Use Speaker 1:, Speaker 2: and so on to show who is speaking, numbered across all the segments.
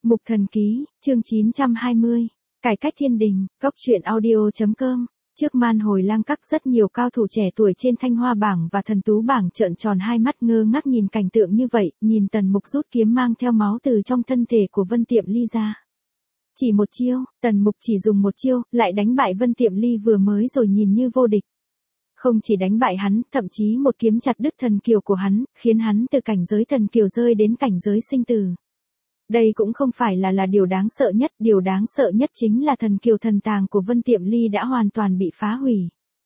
Speaker 1: Mục Thần Ký, chương 920, Cải cách thiên đình, Cốc truyện audio.com. Trước màn hồi lang các rất nhiều cao thủ trẻ tuổi trên Thanh Hoa bảng và Thần Tú bảng trợn tròn hai mắt ngơ ngác nhìn cảnh tượng như vậy, nhìn Tần Mục rút kiếm mang theo máu từ trong thân thể của Vân Tiệm Ly ra. Chỉ một chiêu, Tần Mục chỉ dùng một chiêu, lại đánh bại Vân Tiệm Ly vừa mới rồi nhìn như vô địch. Không chỉ đánh bại hắn, thậm chí một kiếm chặt đứt thần kiều của hắn, khiến hắn từ cảnh giới thần kiều rơi đến cảnh giới sinh tử. Đây cũng không phải là điều đáng sợ nhất chính là thần kiều thần tàng của Vân Tiệm Ly đã hoàn toàn bị phá hủy.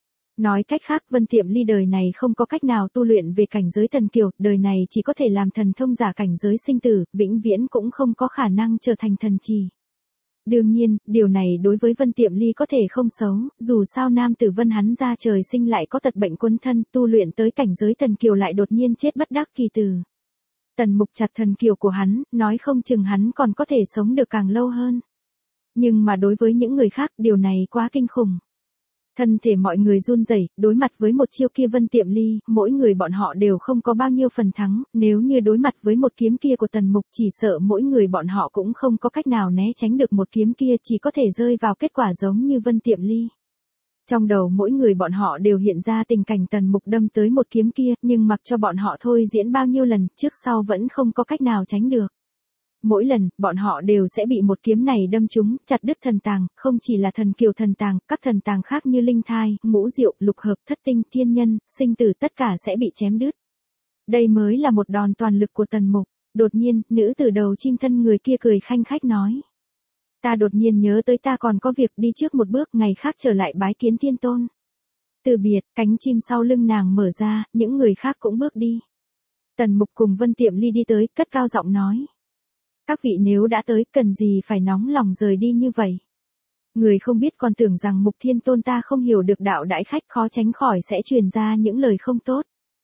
Speaker 1: Nói cách khác, Vân Tiệm Ly đời này không có cách nào tu luyện về cảnh giới thần kiều, đời này chỉ có thể làm thần thông giả cảnh giới sinh tử, vĩnh viễn cũng không có khả năng trở thành thần trì. Đương nhiên, điều này đối với Vân Tiệm Ly có thể không xấu, dù sao nam tử Vân hắn ra trời sinh lại có tật bệnh quấn thân, tu luyện tới cảnh giới thần kiều lại đột nhiên chết bất đắc kỳ tử. Tần Mục chặt thần kiều của hắn, nói không chừng hắn còn có thể sống được càng lâu hơn. Nhưng mà đối với những người khác, điều này quá kinh khủng. Thân thể mọi người run rẩy, đối mặt với một chiêu kia Vân Tiệm Ly, mỗi người bọn họ đều không có bao nhiêu phần thắng, nếu như đối mặt với một kiếm kia của Tần Mục, chỉ sợ mỗi người bọn họ cũng không có cách nào né tránh được một kiếm kia, chỉ có thể rơi vào kết quả giống như Vân Tiệm Ly. Trong đầu mỗi người bọn họ đều hiện ra tình cảnh Tần Mục đâm tới một kiếm kia, nhưng mặc cho bọn họ thôi diễn bao nhiêu lần, trước sau vẫn không có cách nào tránh được. Mỗi lần, bọn họ đều sẽ bị một kiếm này đâm trúng, chặt đứt thần tàng, không chỉ là thần kiều thần tàng, các thần tàng khác như linh thai, ngũ diệu, lục hợp, thất tinh, thiên nhân, sinh tử tất cả sẽ bị chém đứt. Đây mới là một đòn toàn lực của Tần Mục. Đột nhiên, nữ tử đầu chim thân người kia cười khanh khách nói. Ta đột nhiên nhớ tới ta còn có việc, đi trước một bước, ngày khác trở lại bái kiến thiên tôn. Từ biệt, cánh chim sau lưng nàng mở ra, những người khác cũng bước đi. Tần Mục cùng Vân Tiệm Ly đi tới, cất cao giọng nói. Các vị nếu đã tới, cần gì phải nóng lòng rời đi như vậy. Người không biết còn tưởng rằng Mục Thiên Tôn ta không hiểu được đạo đãi khách, khó tránh khỏi sẽ truyền ra những lời không tốt.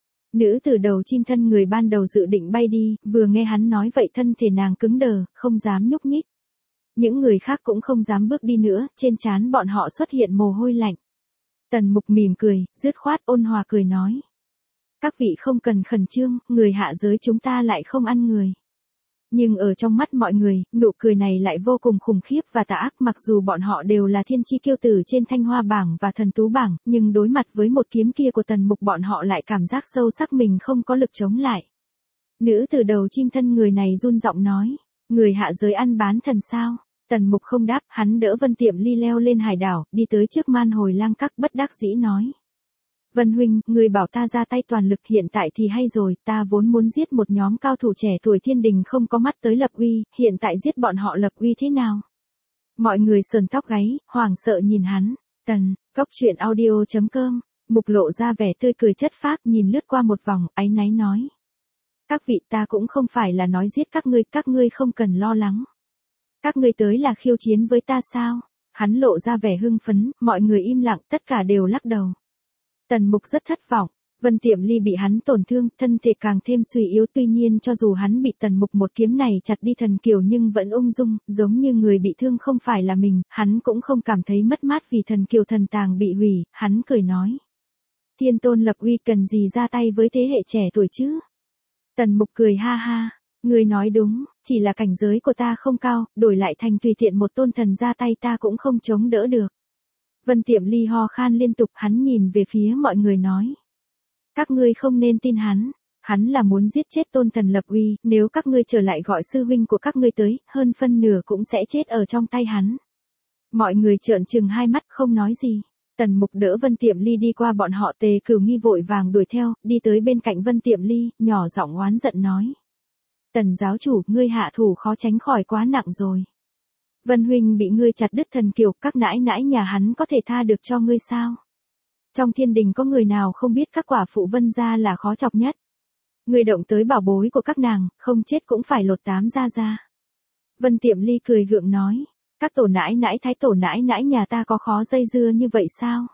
Speaker 1: Nữ tử đầu chim thân người ban đầu dự định bay đi, vừa nghe hắn nói vậy thân thể nàng cứng đờ, không dám nhúc nhích. Những người khác cũng không dám bước đi nữa, trên trán bọn họ xuất hiện mồ hôi lạnh. Tần Mục mỉm cười, dứt khoát ôn hòa cười nói. Các vị không cần khẩn trương, người hạ giới chúng ta lại không ăn người. Nhưng ở trong mắt mọi người, nụ cười này lại vô cùng khủng khiếp và tà ác, mặc dù bọn họ đều là thiên chi kiêu tử trên Thanh Hoa bảng và Thần Tú bảng, nhưng đối mặt với một kiếm kia của Tần Mục bọn họ lại cảm giác sâu sắc mình không có lực chống lại. Nữ từ đầu chim thân người này run giọng nói, người hạ giới ăn bán thần sao? Tần Mục không đáp, hắn đỡ Vân Tiệm Ly leo lên hải đảo, đi tới trước man hồi lang các bất đắc dĩ nói. Vân huynh, người bảo ta ra tay toàn lực, hiện tại thì hay rồi, ta vốn muốn giết một nhóm cao thủ trẻ tuổi thiên đình không có mắt tới lập uy, hiện tại giết bọn họ lập uy thế nào? Mọi người sờn tóc gáy, hoảng sợ nhìn hắn. Cốc truyện audio.com, Mục lộ ra vẻ tươi cười chất phác, nhìn lướt qua một vòng, áy náy nói. Các vị, ta cũng không phải là nói giết các ngươi không cần lo lắng. Các ngươi tới là khiêu chiến với ta sao? Hắn lộ ra vẻ hưng phấn, mọi người im lặng, tất cả đều lắc đầu. Tần Mục rất thất vọng, Vân Tiệm Ly bị hắn tổn thương, thân thể càng thêm suy yếu, tuy nhiên cho dù hắn bị Tần Mục một kiếm này chặt đi thần kiều nhưng vẫn ung dung, giống như người bị thương không phải là mình, hắn cũng không cảm thấy mất mát vì thần kiều thần tàng bị hủy, hắn cười nói. Thiên tôn lập uy cần gì ra tay với thế hệ trẻ tuổi chứ? Tần Mục cười ha ha. Người nói đúng, chỉ là cảnh giới của ta không cao, đổi lại thành tùy tiện một tôn thần ra tay ta cũng không chống đỡ được. Vân Tiệm Ly ho khan liên tục, hắn nhìn về phía mọi người nói. Các ngươi không nên tin hắn là muốn giết chết tôn thần lập uy, nếu các ngươi trở lại gọi sư huynh của các ngươi tới, hơn phân nửa cũng sẽ chết ở trong tay hắn. Mọi người trợn trừng hai mắt không nói gì. Tần Mục đỡ Vân Tiệm Ly đi qua bọn họ, Tề Cửu Nghi vội vàng đuổi theo, đi tới bên cạnh Vân Tiệm Ly, nhỏ giọng oán giận nói. Tần giáo chủ, ngươi hạ thủ khó tránh khỏi quá nặng rồi. Vân huynh bị ngươi chặt đứt thần kiều, các nãi nãi nhà hắn có thể tha được cho ngươi sao? Trong thiên đình có người nào không biết các quả phụ Vân gia là khó chọc nhất? Ngươi động tới bảo bối của các nàng, không chết cũng phải lột tám ra. Vân Tiệm Ly cười gượng nói, các tổ nãi nãi thái tổ nãi nãi nhà ta có khó dây dưa như vậy sao?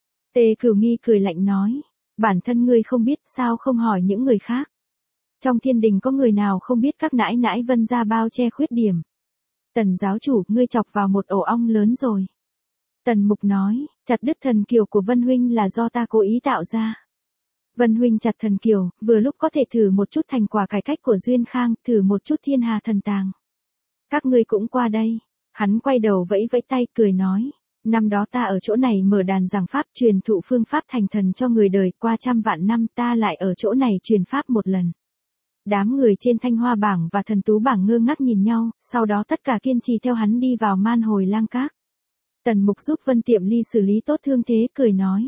Speaker 1: Tề Cửu Nghi cười lạnh nói, bản thân ngươi không biết sao không hỏi những người khác? Trong thiên đình có người nào không biết các nãi nãi Vân gia bao che khuyết điểm? Tần giáo chủ, ngươi chọc vào một ổ ong lớn rồi. Tần Mục nói, chặt đứt thần kiều của Vân huynh là do ta cố ý tạo ra. Vân huynh chặt thần kiều, vừa lúc có thể thử một chút thành quả cải cách của Duyên Khang, thử một chút thiên hà thần tàng. Các ngươi cũng qua đây. Hắn quay đầu vẫy vẫy tay cười nói. Năm đó ta ở chỗ này mở đàn giảng pháp truyền thụ phương pháp thành thần cho người đời, qua trăm vạn năm ta lại ở chỗ này truyền pháp một lần. Đám người trên Thanh Hoa bảng và Thần Tú bảng ngơ ngác nhìn nhau, sau đó tất cả kiên trì theo hắn đi vào Man Hồi Lang Các. Tần Mục giúp Vân Tiệm Ly xử lý tốt thương thế cười nói.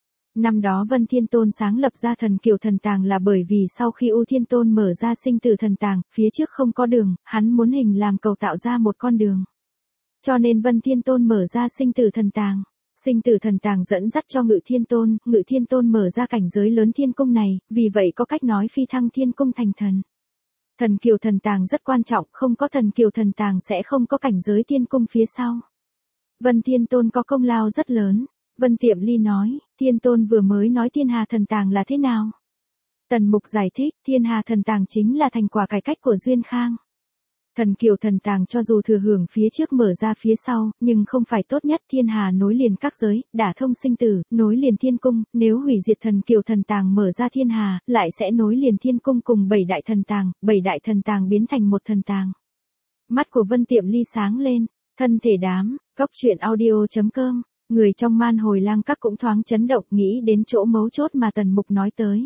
Speaker 1: Năm đó Vân Thiên Tôn sáng lập ra Thần Kiều Thần Tàng là bởi vì sau khi U Thiên Tôn mở ra Sinh Tử Thần Tàng, phía trước không có đường, hắn muốn hình làm cầu tạo ra một con đường. Cho nên Vân Thiên Tôn mở ra Sinh Tử Thần Tàng. Sinh Tử Thần Tàng dẫn dắt cho Ngự Thiên Tôn mở ra cảnh giới lớn thiên cung này, vì vậy có cách nói phi thăng thiên cung thành thần. Thần Kiều Thần Tàng rất quan trọng, không có Thần Kiều Thần Tàng sẽ không có cảnh giới thiên cung phía sau. Vân Thiên Tôn có công lao rất lớn. Vân Tiệm Ly nói, Thiên Tôn vừa mới nói Thiên Hà Thần Tàng là thế nào? Tần Mục giải thích, Thiên Hà Thần Tàng chính là thành quả cải cách của Duyên Khang. Thần Kiều Thần Tàng cho dù thừa hưởng phía trước mở ra phía sau, nhưng không phải tốt nhất. Thiên Hà nối liền các giới, đả thông sinh tử, nối liền thiên cung, nếu hủy diệt Thần Kiều Thần Tàng mở ra Thiên Hà, lại sẽ nối liền thiên cung cùng 7 đại thần tàng, 7 đại thần tàng biến thành một thần tàng. Mắt của Vân Tiệm Ly sáng lên, thân thể đám, goctruyện.audio.com, người trong Man Hồi Lang Các cũng thoáng chấn động, nghĩ đến chỗ mấu chốt mà Tần Mục nói tới.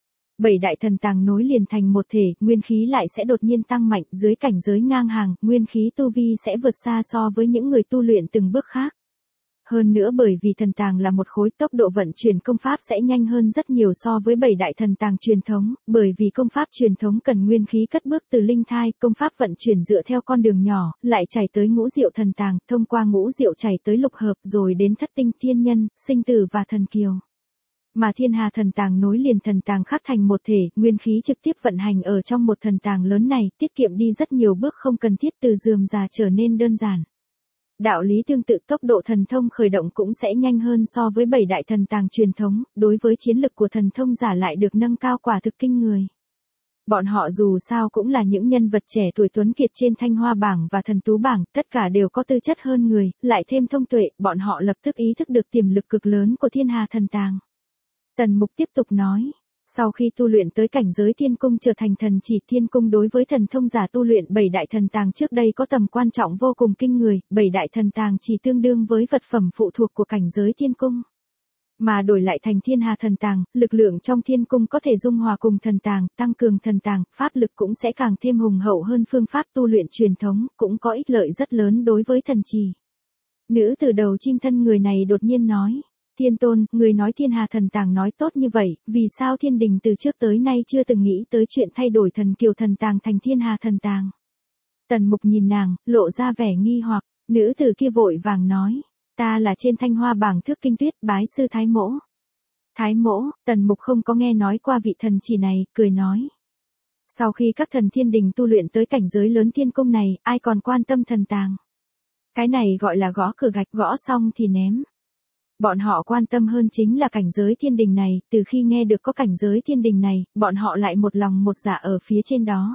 Speaker 1: 7 đại thần tàng nối liền thành một thể, nguyên khí lại sẽ đột nhiên tăng mạnh, dưới cảnh giới ngang hàng, nguyên khí tu vi sẽ vượt xa so với những người tu luyện từng bước khác. Hơn nữa bởi vì thần tàng là một khối, tốc độ vận chuyển công pháp sẽ nhanh hơn rất nhiều so với 7 đại thần tàng truyền thống, bởi vì công pháp truyền thống cần nguyên khí cất bước từ linh thai, công pháp vận chuyển dựa theo con đường nhỏ, lại chảy tới ngũ diệu thần tàng, thông qua ngũ diệu chảy tới lục hợp rồi đến thất tinh, thiên nhân, sinh tử và thần kiều. Mà Thiên Hà Thần Tàng nối liền thần tàng khác thành một thể, nguyên khí trực tiếp vận hành ở trong một thần tàng lớn này, tiết kiệm đi rất nhiều bước không cần thiết, từ rườm rà trở nên đơn giản. Đạo lý tương tự, tốc độ thần thông khởi động cũng sẽ nhanh hơn so với 7 đại thần tàng truyền thống, đối với chiến lực của thần thông giả lại được nâng cao quả thực kinh người. Bọn họ dù sao cũng là những nhân vật trẻ tuổi tuấn kiệt trên Thanh Hoa bảng và Thần Tú bảng, tất cả đều có tư chất hơn người, lại thêm thông tuệ, bọn họ lập tức ý thức được tiềm lực cực lớn của Thiên Hà Thần Tàng. Tần Mục tiếp tục nói, sau khi tu luyện tới cảnh giới thiên cung trở thành thần chỉ, thiên cung đối với thần thông giả tu luyện 7 đại thần tàng trước đây có tầm quan trọng vô cùng kinh người, 7 đại thần tàng chỉ tương đương với vật phẩm phụ thuộc của cảnh giới thiên cung. Mà đổi lại thành Thiên Hà Thần Tàng, lực lượng trong thiên cung có thể dung hòa cùng thần tàng, tăng cường thần tàng, pháp lực cũng sẽ càng thêm hùng hậu hơn phương pháp tu luyện truyền thống, cũng có ích lợi rất lớn đối với thần trì. Nữ từ đầu chim thân người này đột nhiên nói, Thiên Tôn, người nói Thiên Hà Thần Tàng nói tốt như vậy, vì sao thiên đình từ trước tới nay chưa từng nghĩ tới chuyện thay đổi Thần Kiều Thần Tàng thành Thiên Hà Thần Tàng? Tần Mục nhìn nàng, lộ ra vẻ nghi hoặc, nữ từ kia vội vàng nói, ta là trên Thanh Hoa bảng Thước Kinh Tuyết, bái sư Thái Mỗ. Thái Mỗ, Tần Mục không có nghe nói qua vị thần chỉ này, cười nói. Sau khi các thần thiên đình tu luyện tới cảnh giới lớn thiên cung này, ai còn quan tâm thần tàng? Cái này gọi là gõ cửa gạch, gõ xong thì ném. Bọn họ quan tâm hơn chính là cảnh giới thiên đình này, từ khi nghe được có cảnh giới thiên đình này, bọn họ lại một lòng một dạ ở phía trên đó.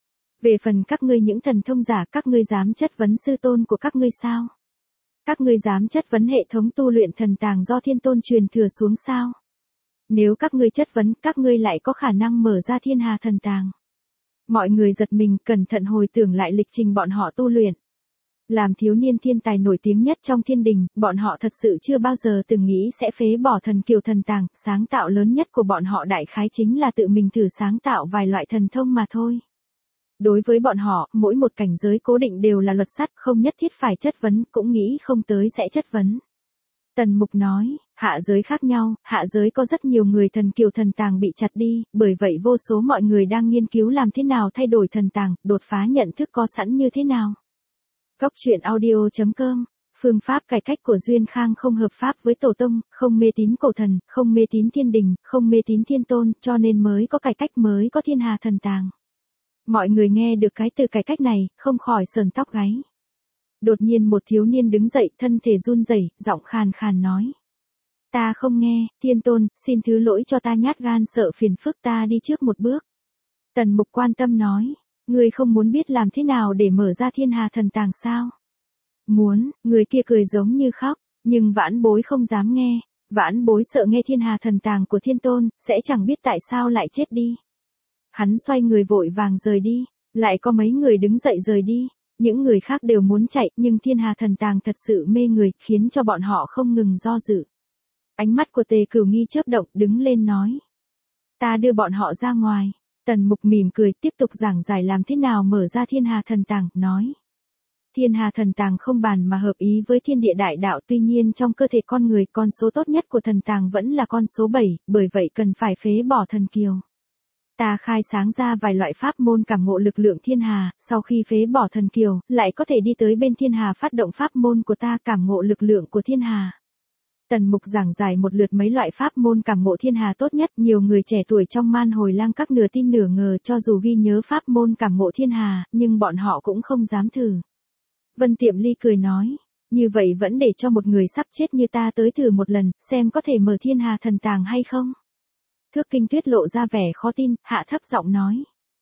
Speaker 1: Về phần các ngươi những thần thông giả, các ngươi dám chất vấn sư tôn của các ngươi sao? Các ngươi dám chất vấn hệ thống tu luyện thần tàng do Thiên Tôn truyền thừa xuống sao? Nếu các ngươi chất vấn, các ngươi lại có khả năng mở ra Thiên Hà Thần Tàng. Mọi người giật mình, cẩn thận hồi tưởng lại lịch trình bọn họ tu luyện. Làm thiếu niên thiên tài nổi tiếng nhất trong thiên đình, bọn họ thật sự chưa bao giờ từng nghĩ sẽ phế bỏ Thần Kiều Thần Tàng, sáng tạo lớn nhất của bọn họ đại khái chính là tự mình thử sáng tạo vài loại thần thông mà thôi. Đối với bọn họ, mỗi một cảnh giới cố định đều là luật sắt, không nhất thiết phải chất vấn, cũng nghĩ không tới sẽ chất vấn. Tần Mục nói, hạ giới khác nhau, hạ giới có rất nhiều người Thần Kiều Thần Tàng bị chặt đi, bởi vậy vô số mọi người đang nghiên cứu làm thế nào thay đổi thần tàng, đột phá nhận thức có sẵn như thế nào. Goctruyện.audio.com, phương pháp cải cách của Duyên Khang không hợp pháp với tổ tông, không mê tín cổ thần, không mê tín thiên đình, không mê tín thiên tôn, cho nên mới có cải cách, mới có Thiên Hà Thần Tàng. Mọi người nghe được cái từ cải cách này, không khỏi sờn tóc gáy. Đột nhiên một thiếu niên đứng dậy, thân thể run rẩy, giọng khàn khàn nói. Ta không nghe, Thiên Tôn, xin thứ lỗi cho ta nhát gan sợ phiền phức, ta đi trước một bước. Tần Mục quan tâm nói, ngươi không muốn biết làm thế nào để mở ra Thiên Hà Thần Tàng sao? Muốn, người kia cười giống như khóc, nhưng vãn bối không dám nghe, vãn bối sợ nghe Thiên Hà Thần Tàng của Thiên Tôn, sẽ chẳng biết tại sao lại chết đi. Hắn xoay người vội vàng rời đi, lại có mấy người đứng dậy rời đi. Những người khác đều muốn chạy, nhưng thiên hà thần tàng thật sự mê người, khiến cho bọn họ không ngừng do dự. Ánh mắt của Tề Cửu Nghi chớp động, đứng lên nói. Ta đưa bọn họ ra ngoài. Tần Mục mỉm cười, tiếp tục giảng giải làm thế nào mở ra thiên hà thần tàng, nói. Thiên hà thần tàng không bàn mà hợp ý với thiên địa đại đạo, tuy nhiên trong cơ thể con người con số tốt nhất của thần tàng vẫn là con số 7, bởi vậy cần phải phế bỏ thần kiều. Ta khai sáng ra vài loại pháp môn cảm ngộ lực lượng thiên hà, sau khi phế bỏ thần kiều, lại có thể đi tới bên thiên hà phát động pháp môn của ta cảm ngộ lực lượng của thiên hà. Tần Mục giảng giải một lượt mấy loại pháp môn cảm ngộ thiên hà tốt nhất, nhiều người trẻ tuổi trong Man Hồi Lang Các nửa tin nửa ngờ cho dù ghi nhớ pháp môn cảm ngộ thiên hà, nhưng bọn họ cũng không dám thử. Vân Tiệm Ly cười nói, như vậy vẫn để cho một người sắp chết như ta tới thử một lần, xem có thể mở thiên hà thần tàng hay không. Thước Kinh Tuyết lộ ra vẻ khó tin, hạ thấp giọng nói.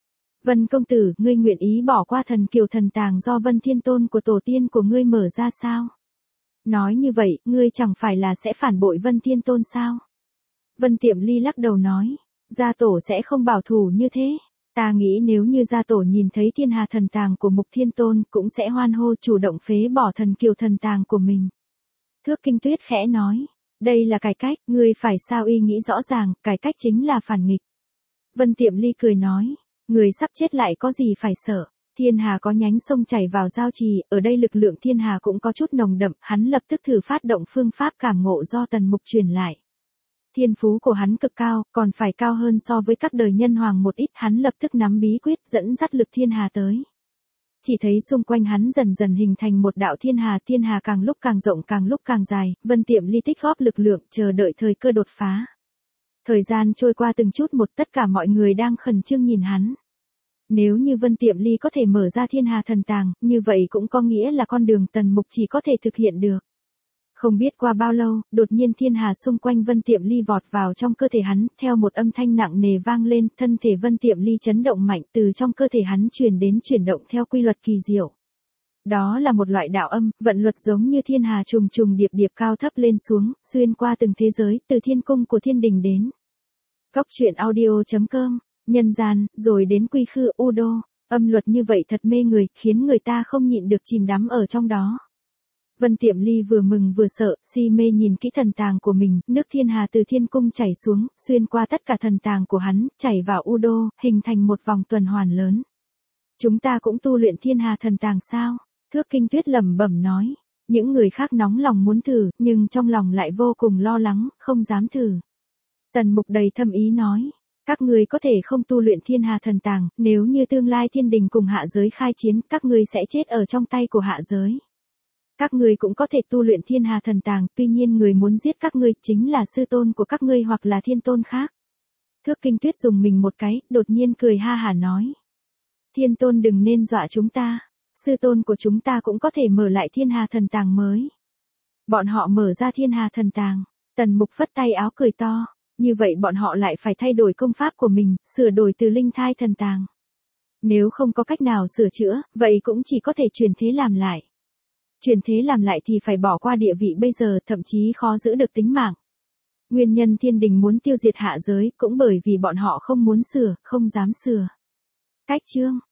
Speaker 1: Vân công tử, ngươi nguyện ý bỏ qua thần kiều thần tàng do Vân Thiên Tôn của tổ tiên của ngươi mở ra sao? Nói như vậy, ngươi chẳng phải là sẽ phản bội Vân Thiên Tôn sao? Vân Tiệm Ly lắc đầu nói, gia tổ sẽ không bảo thủ như thế. Ta nghĩ nếu như gia tổ nhìn thấy thiên hà thần tàng của Mục Thiên Tôn cũng sẽ hoan hô chủ động phế bỏ thần kiều thần tàng của mình. Thước Kinh Tuyết khẽ nói, đây là cải cách, ngươi phải sao ý nghĩ rõ ràng, cải cách chính là phản nghịch. Vân Tiệm Ly cười nói, người sắp chết lại có gì phải sợ, thiên hà có nhánh sông chảy vào giao trì, ở đây lực lượng thiên hà cũng có chút nồng đậm, hắn lập tức thử phát động phương pháp cảm ngộ do Tần Mục truyền lại. Thiên phú của hắn cực cao, còn phải cao hơn so với các đời nhân hoàng một ít, hắn lập tức nắm bí quyết dẫn dắt lực thiên hà tới. Chỉ thấy xung quanh hắn dần dần hình thành một đạo thiên hà càng lúc càng rộng càng lúc càng dài, Vân Tiệm Ly tích góp lực lượng chờ đợi thời cơ đột phá. Thời gian trôi qua từng chút một, tất cả mọi người đang khẩn trương nhìn hắn. Nếu như Vân Tiệm Ly có thể mở ra thiên hà thần tàng, như vậy cũng có nghĩa là con đường Tần Mục chỉ có thể thực hiện được. Không biết qua bao lâu, đột nhiên thiên hà xung quanh Vân Tiệm Ly vọt vào trong cơ thể hắn, theo một âm thanh nặng nề vang lên, thân thể Vân Tiệm Ly chấn động mạnh, từ trong cơ thể hắn truyền đến chuyển động theo quy luật kỳ diệu. Đó là một loại đạo âm, vận luật giống như thiên hà trùng trùng điệp điệp cao thấp lên xuống, xuyên qua từng thế giới, từ thiên cung của thiên đình đến. Góc truyện audio.com, nhân gian, rồi đến quy khư u đô, âm luật như vậy thật mê người, khiến người ta không nhịn được chìm đắm ở trong đó. Vân Tiệm Ly vừa mừng vừa sợ, si mê nhìn kỹ thần tàng của mình, nước thiên hà từ thiên cung chảy xuống, xuyên qua tất cả thần tàng của hắn, chảy vào u đô, hình thành một vòng tuần hoàn lớn. Chúng ta cũng tu luyện thiên hà thần tàng sao? Thước Kinh Tuyết lẩm bẩm nói. Những người khác nóng lòng muốn thử, nhưng trong lòng lại vô cùng lo lắng, không dám thử. Tần Mục đầy thâm ý nói. Các ngươi có thể không tu luyện thiên hà thần tàng, nếu như tương lai thiên đình cùng hạ giới khai chiến, các ngươi sẽ chết ở trong tay của hạ giới. Các ngươi cũng có thể tu luyện thiên hà thần tàng, tuy nhiên người muốn giết các ngươi chính là sư tôn của các ngươi hoặc là thiên tôn khác. Thước Kinh Tuyết dùng mình một cái, đột nhiên cười ha hả nói. Thiên tôn đừng nên dọa chúng ta, sư tôn của chúng ta cũng có thể mở lại thiên hà thần tàng mới. Bọn họ mở ra thiên hà thần tàng, Tần Mục phất tay áo cười to, như vậy bọn họ lại phải thay đổi công pháp của mình, sửa đổi từ linh thai thần tàng. Nếu không có cách nào sửa chữa, vậy cũng chỉ có thể chuyển thế làm lại. Chuyển thế làm lại thì phải bỏ qua địa vị bây giờ, thậm chí khó giữ được tính mạng. Nguyên nhân thiên đình muốn tiêu diệt hạ giới cũng bởi vì bọn họ không muốn sửa, không dám sửa. Cách chương